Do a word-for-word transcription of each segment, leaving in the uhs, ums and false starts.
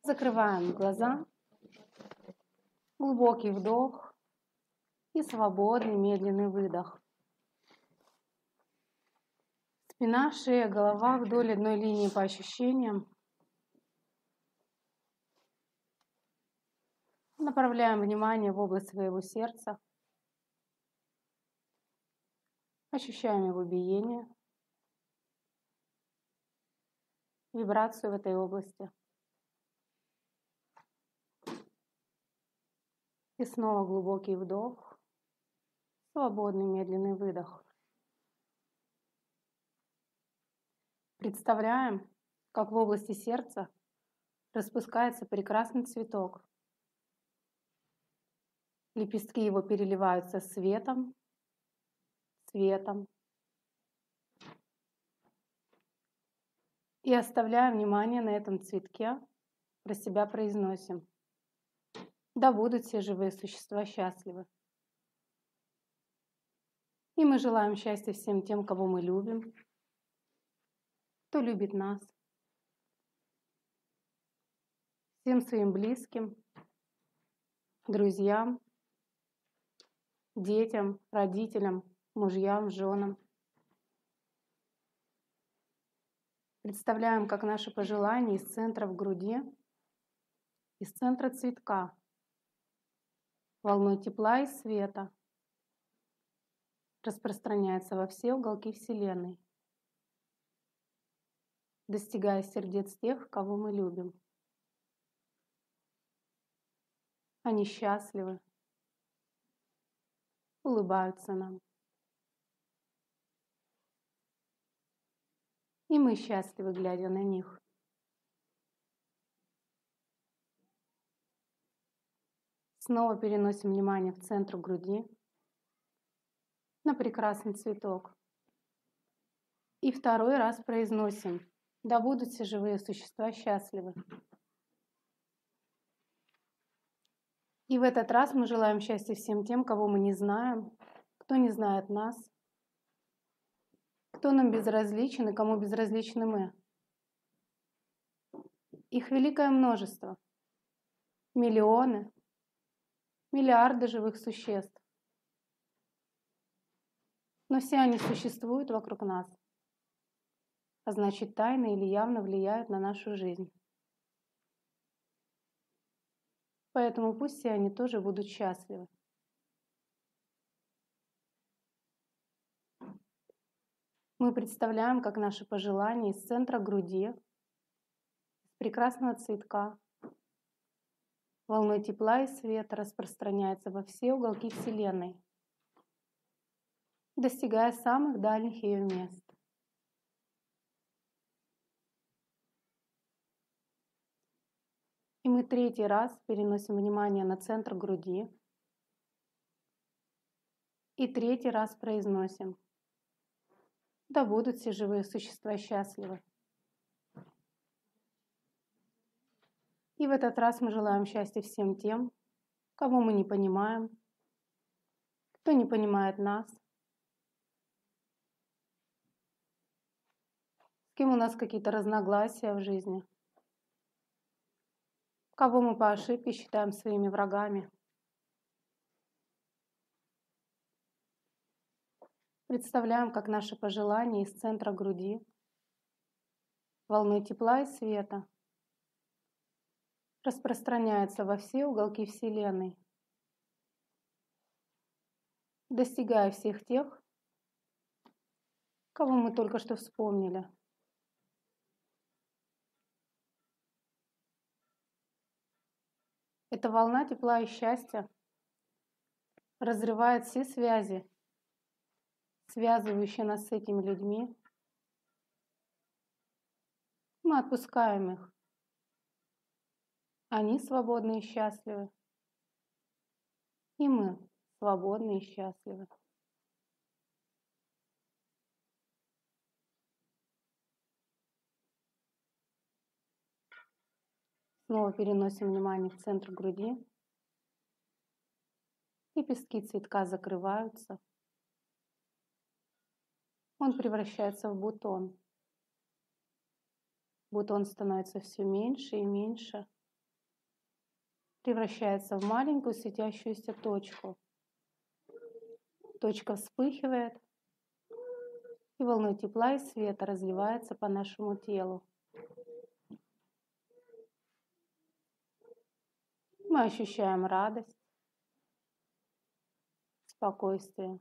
Закрываем глаза, глубокий вдох и свободный медленный выдох. Спина, шея, голова вдоль одной линии по ощущениям. Направляем внимание в область своего сердца. Ощущаем его биение, вибрацию в этой области. И снова глубокий вдох, свободный медленный выдох. Представляем, как в области сердца распускается прекрасный цветок. Лепестки его переливаются светом, цветом. И оставляя внимание на этом цветке, про себя произносим: да будут все живые существа счастливы. И мы желаем счастья всем тем, кого мы любим, кто любит нас, всем своим близким, друзьям, детям, родителям, мужьям, женам. Представляем, как наши пожелания из центра в груди, из центра цветка, волной тепла и света распространяются во все уголки Вселенной, достигая сердец тех, кого мы любим. Они счастливы, улыбаются нам. И мы счастливы, глядя на них. Снова переносим внимание в центр груди, на прекрасный цветок. И второй раз произносим: да будут все живые существа счастливы. И в этот раз мы желаем счастья всем тем, кого мы не знаем, кто не знает нас, кто нам безразличен и кому безразличны мы. Их великое множество, миллионы, миллиарды живых существ. Но все они существуют вокруг нас, а значит, тайно или явно влияют на нашу жизнь. Поэтому пусть все они тоже будут счастливы. Мы представляем, как наши пожелания из центра груди, из прекрасного цветка, волной тепла и света распространяются во все уголки Вселенной, достигая самых дальних ее мест. И мы третий раз переносим внимание на центр груди и третий раз произносим: да будут все живые существа счастливы. И в этот раз мы желаем счастья всем тем, кого мы не понимаем, кто не понимает нас, с кем у нас какие-то разногласия в жизни, кого мы по ошибке считаем своими врагами. Представляем, как наши пожелания из центра груди, волной тепла и света распространяются во все уголки Вселенной, достигая всех тех, кого мы только что вспомнили. Эта волна тепла и счастья разрывает все связи, связывающие нас с этими людьми. Мы отпускаем их. Они свободны и счастливы. И мы свободны и счастливы. Снова переносим внимание в центр груди. Лепестки цветка закрываются. Он превращается в бутон. Бутон становится все меньше и меньше. превращается в маленькую светящуюся точку. Точка вспыхивает, и волной тепла и света разливается по нашему телу. Мы ощущаем радость, спокойствие,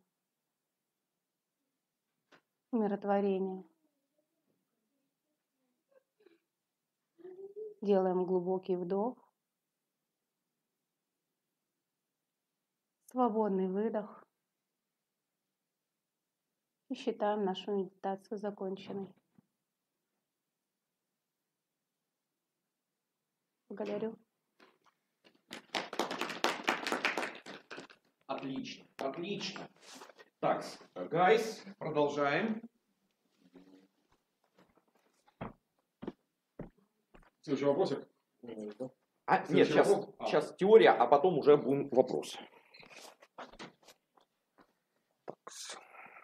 умиротворение. Делаем глубокий вдох, свободный выдох и считаем нашу медитацию законченной. Благодарю. Отлично, отлично. Так, гайс, продолжаем. Следующий вопросик. А, нет, Следующий сейчас, вопрос? А. сейчас теория, а потом уже будем вопрос. Так.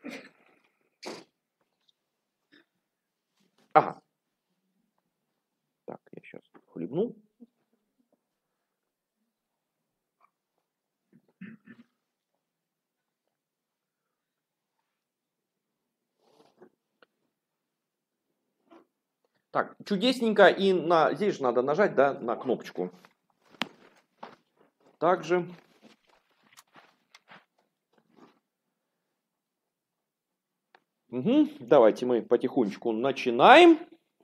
Ага. Так, я сейчас хлебну. Так, чудесненько, и на, здесь же надо нажать, да, на кнопочку. Также. Угу. Давайте мы потихонечку начинаем.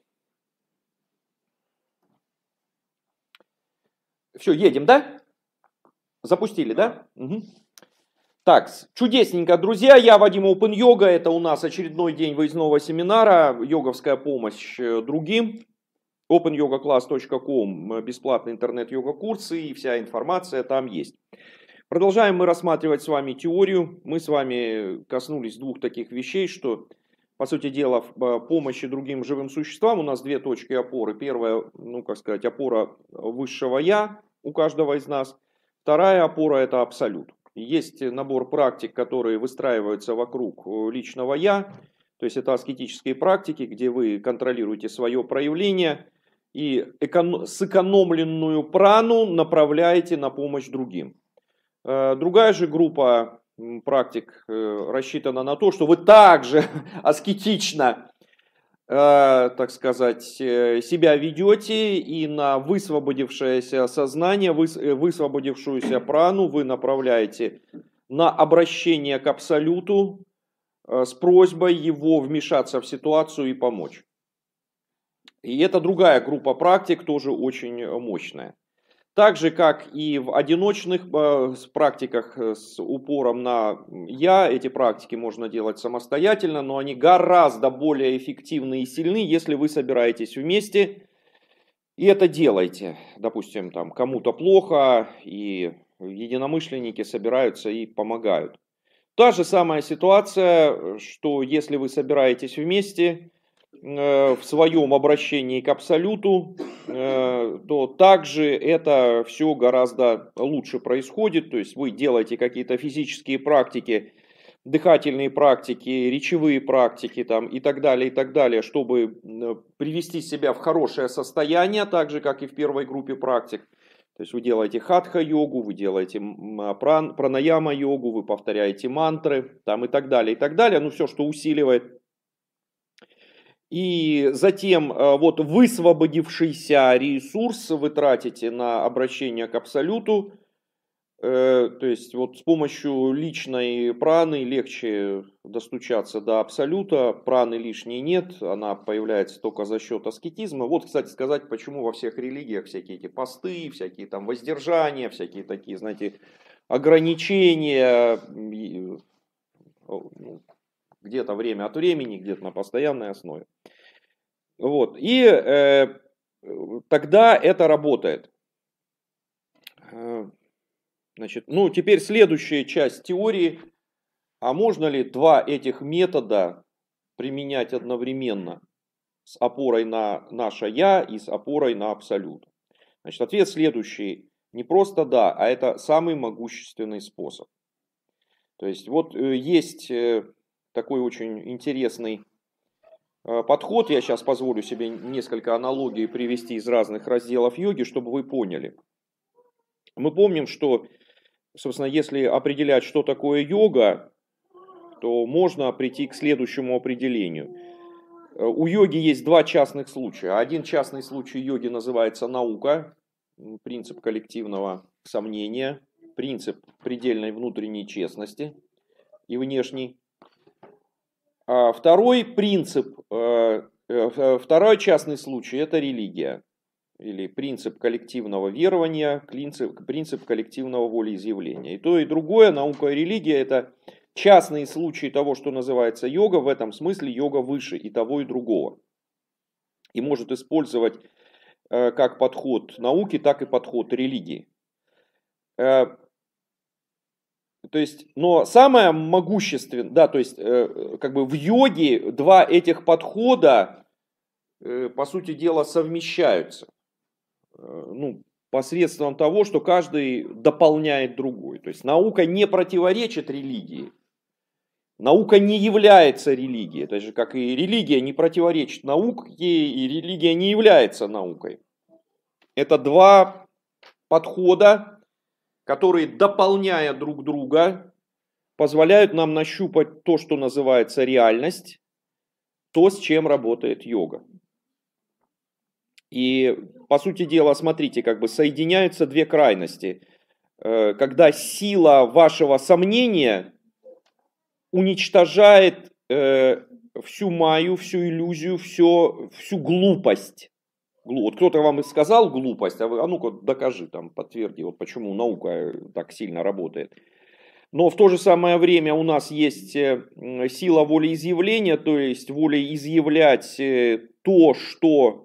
Все, едем, да? Запустили, да? Угу. Так, чудесненько, друзья, я Вадим Open Yoga, это у нас очередной день выездного семинара, йоговская помощь другим, open yoga class точка com, бесплатные интернет-йога-курсы и вся информация там есть. Продолжаем мы рассматривать с вами теорию, мы с вами коснулись двух таких вещей, что, по сути дела, в помощи другим живым существам у нас две точки опоры. Первая, ну, как сказать, опора высшего я у каждого из нас, вторая опора это абсолют. Есть набор практик, которые выстраиваются вокруг личного «я», то есть это аскетические практики, где вы контролируете свое проявление и эконом... сэкономленную прану направляете на помощь другим. Другая же группа практик рассчитана на то, что вы также аскетично, так сказать, себя ведете и на высвободившееся сознание, высвободившуюся прану вы направляете на обращение к абсолюту с просьбой его вмешаться в ситуацию и помочь. И это другая группа практик, тоже очень мощная. Так же, как и в одиночных практиках с упором на «я», эти практики можно делать самостоятельно, но они гораздо более эффективны и сильны, если вы собираетесь вместе и это делаете. Допустим, там кому-то плохо, и единомышленники собираются и помогают. Та же самая ситуация, что если вы собираетесь вместе в своем обращении к абсолюту, то также это все гораздо лучше происходит. То есть вы делаете какие-то физические практики, дыхательные практики, речевые практики там, и так далее, и так далее, чтобы привести себя в хорошее состояние, так же, как и в первой группе практик. То есть вы делаете хатха-йогу, вы делаете пран, пранаяма-йогу, вы повторяете мантры там, и так далее, и так далее. Ну, все, что усиливает. И затем вот высвободившийся ресурс вы тратите на обращение к абсолюту. То есть вот с помощью личной праны легче достучаться до абсолюта. Праны лишней нет, она появляется только за счет аскетизма. Вот, кстати, сказать, почему во всех религиях всякие эти посты, всякие там воздержания, всякие такие, знаете, ограничения, где-то время от времени, где-то на постоянной основе. Вот. И э, тогда это работает. Значит, ну, теперь следующая часть теории. А можно ли два этих метода применять одновременно с опорой на наше «я» и с опорой на абсолют? Значит, ответ следующий. Не просто да, а это самый могущественный способ. То есть вот есть такой очень интересный подход. Я сейчас позволю себе несколько аналогий привести из разных разделов йоги, чтобы вы поняли. Мы помним, что, собственно, если определять, что такое йога, то можно прийти к следующему определению. У йоги есть два частных случая. Один частный случай йоги называется наука, принцип коллективного сомнения, принцип предельной внутренней честности и внешней. А второй принцип, второй частный случай – это религия. Или принцип коллективного верования, принцип, принцип коллективного волеизъявления. И то, и другое, наука и религия, это частные случаи того, что называется йога. В этом смысле йога выше и того, и другого. И может использовать э, как подход науки, так и подход религии. Э, то есть, но самое могущественное, да, то есть, э, как бы в йоге два этих подхода, э, по сути дела, совмещаются. Ну, посредством того, что каждый дополняет другой. То есть наука не противоречит религии. Наука не является религией. Так же, как и религия не противоречит науке, и религия не является наукой. Это два подхода, которые, дополняя друг друга, позволяют нам нащупать то, что называется реальность, то, с чем работает йога. И, по сути дела, смотрите, как бы соединяются две крайности. Когда сила вашего сомнения уничтожает всю майю, всю иллюзию, все, всю глупость. Вот кто-то вам и сказал глупость, а вы, а ну-ка докажи, там, подтверди, вот почему наука так сильно работает. Но в то же самое время у нас есть сила волеизъявления, то есть волеизъявлять то, что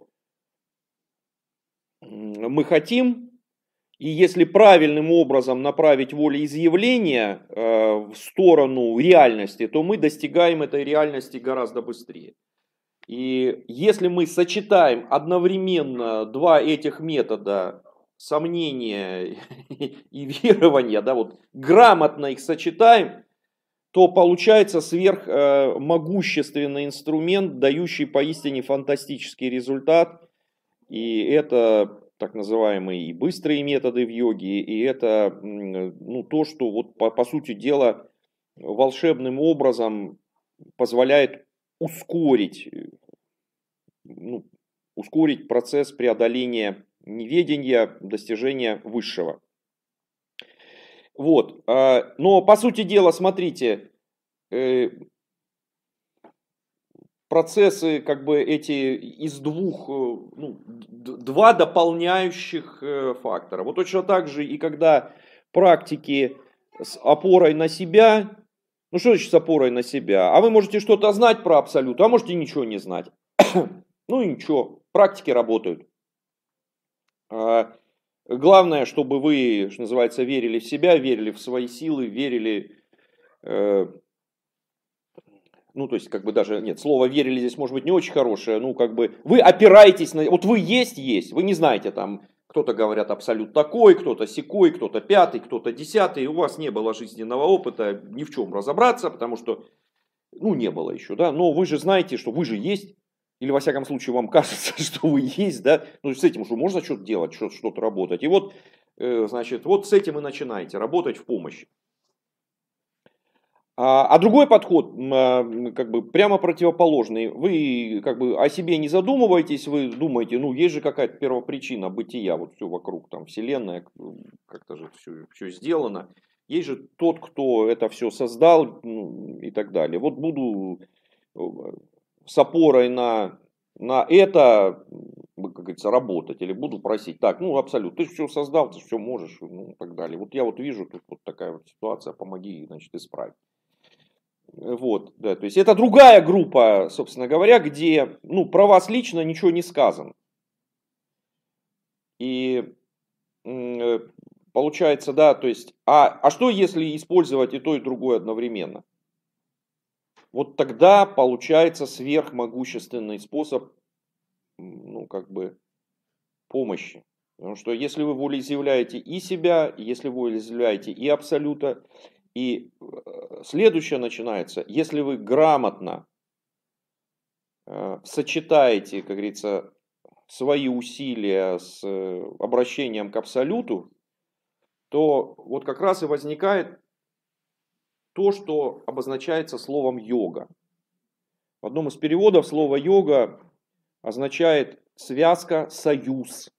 мы хотим, и если правильным образом направить волеизъявление э, в сторону реальности, то мы достигаем этой реальности гораздо быстрее. И если мы сочетаем одновременно два этих метода, сомнения и верования, да, вот, грамотно их сочетаем, то получается сверхмогущественный инструмент, дающий поистине фантастический результат. И это так называемые и быстрые методы в йоге, и это ну, то, что вот, по, по сути дела волшебным образом позволяет ускорить, ну, ускорить процесс преодоления неведения, достижения высшего. Вот. Но по сути дела, смотрите, процессы, как бы эти из двух, ну, два дополняющих фактора. Вот точно так же и когда практики с опорой на себя, ну что значит с опорой на себя? А вы можете что-то знать про абсолют, а можете ничего не знать. Ну и ничего, практики работают. Главное, чтобы вы, что называется, верили в себя, верили в свои силы, верили... Ну, то есть, как бы даже, нет, слово верили здесь может быть не очень хорошее, ну, как бы, вы опираетесь на, вот вы есть, есть, вы не знаете, там, кто-то говорят абсолют такой, кто-то сякой, кто-то пятый, кто-то десятый, у вас не было жизненного опыта ни в чем разобраться, потому что, ну, не было еще, да, но вы же знаете, что вы же есть, или, во всяком случае, вам кажется, что вы есть, да, ну, с этим уже можно что-то делать, что-то работать, и вот, значит, вот с этим и начинаете работать в помощи. А другой подход, как бы прямо противоположный. Вы как бы о себе не задумываетесь, вы думаете, ну есть же какая-то первопричина бытия, вот все вокруг, там вселенная, как-то же все, все сделано. Есть же тот, кто это все создал, ну, и так далее. Вот буду с опорой на, на это, как говорится, работать, или буду просить, так, ну абсолютно, ты же все создал, ты же все можешь, ну и так далее. Вот я вот вижу, тут вот такая вот ситуация, помоги, значит, исправить. Вот, да, то есть это другая группа, собственно говоря, где, ну, про вас лично ничего не сказано. И э, получается, да, то есть, а, а что если использовать и то, и другое одновременно? Вот тогда получается сверхмогущественный способ, ну, как бы, помощи. Потому что если вы волеизъявляете и себя, если вы волеизъявляете и абсолюта, и следующее начинается, если вы грамотно э, сочетаете, как говорится, свои усилия с обращением к абсолюту, то вот как раз и возникает то, что обозначается словом йога. В одном из переводов слово йога означает связка, союз,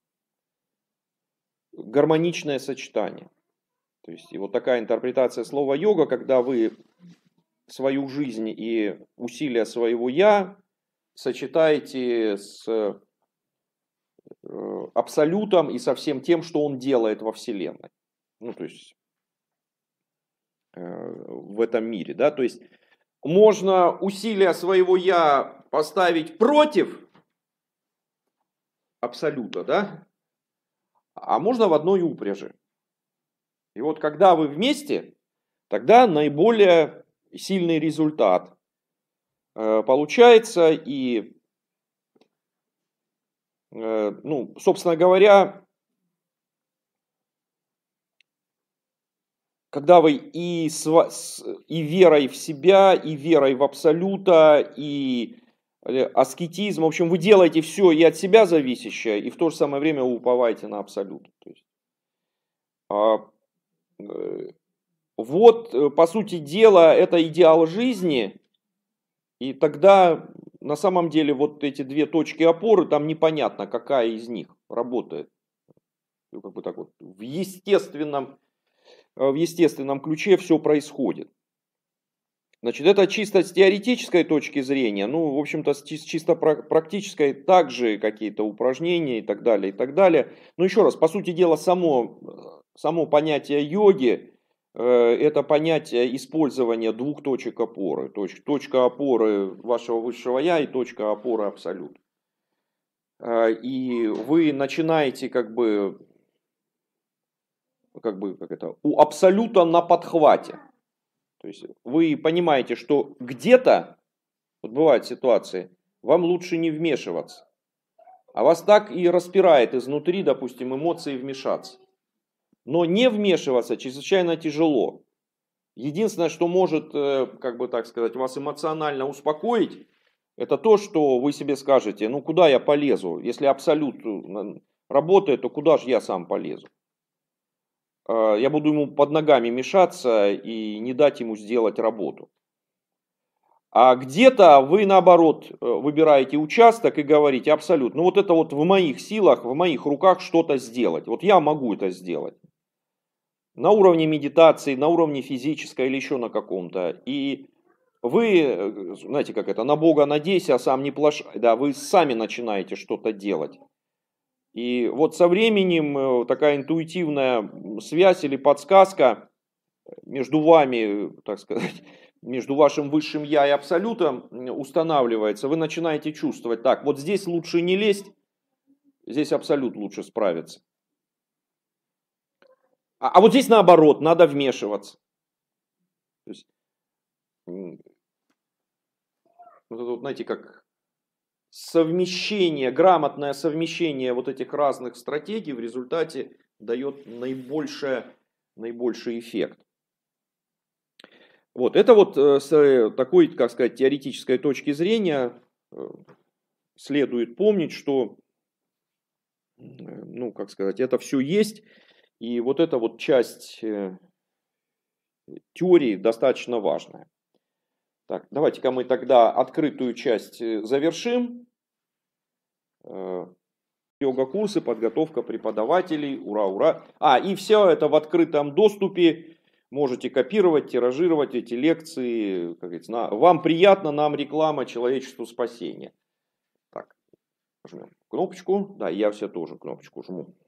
гармоничное сочетание. То есть и вот такая интерпретация слова йога, когда вы свою жизнь и усилия своего я сочетаете с абсолютом и со всем тем, что он делает во Вселенной. Ну, то есть в этом мире, да, то есть можно усилия своего я поставить против абсолюта, да, а можно в одной упряжи. И вот когда вы вместе, тогда наиболее сильный результат получается. И, ну, собственно говоря, когда вы и, с, и верой в себя, и верой в абсолюта, и аскетизм, в общем, вы делаете все и от себя зависящее, и в то же самое время вы уповаете на абсолют. То есть, а, вот, по сути дела, это идеал жизни, и тогда на самом деле вот эти две точки опоры, там непонятно, какая из них работает. Ну, как бы так вот, в естественном, в естественном ключе все происходит. Значит, это чисто с теоретической точки зрения, ну, в общем-то, с чисто практической также какие-то упражнения и так далее, и так далее. Но еще раз, по сути дела, само, само понятие йоги, э, это понятие использования двух точек опоры. Точ, точка опоры вашего высшего я и точка опоры абсолют. Э, и вы начинаете как бы, как бы, как это, у абсолюта на подхвате. То есть вы понимаете, что где-то, вот бывают ситуации, вам лучше не вмешиваться. А вас так и распирает изнутри, допустим, эмоции вмешаться. Но не вмешиваться чрезвычайно тяжело. Единственное, что может, как бы так сказать, вас эмоционально успокоить, это то, что вы себе скажете, ну куда я полезу? Если абсолют работает, то куда же я сам полезу? Я буду ему под ногами мешаться и не дать ему сделать работу. А где-то вы, наоборот, выбираете участок и говорите, абсолютно, ну вот это вот в моих силах, в моих руках что-то сделать. Вот я могу это сделать. На уровне медитации, на уровне физической или еще на каком-то. И вы, знаете, как это, на Бога надейся, а сам не плашай. Да, вы сами начинаете что-то делать. И вот со временем такая интуитивная связь или подсказка между вами, так сказать, между вашим высшим я и абсолютом устанавливается. Вы начинаете чувствовать, так, вот здесь лучше не лезть, здесь абсолют лучше справится. А, а вот здесь наоборот, надо вмешиваться. То есть, вот это вот, знаете, как совмещение, грамотное совмещение вот этих разных стратегий в результате дает наибольшее, наибольший эффект. Вот, это вот с такой, как сказать, теоретической точки зрения следует помнить, что, ну, как сказать, это все есть, и вот эта вот часть теории достаточно важная. Так, давайте-ка мы тогда открытую часть завершим. Йога-курсы, подготовка преподавателей, ура, ура. А, и все это в открытом доступе. Можете копировать, тиражировать эти лекции. Как говорится, на, вам приятно, нам реклама, человечеству спасение. Так, жмем кнопочку. Да, я все тоже кнопочку жму.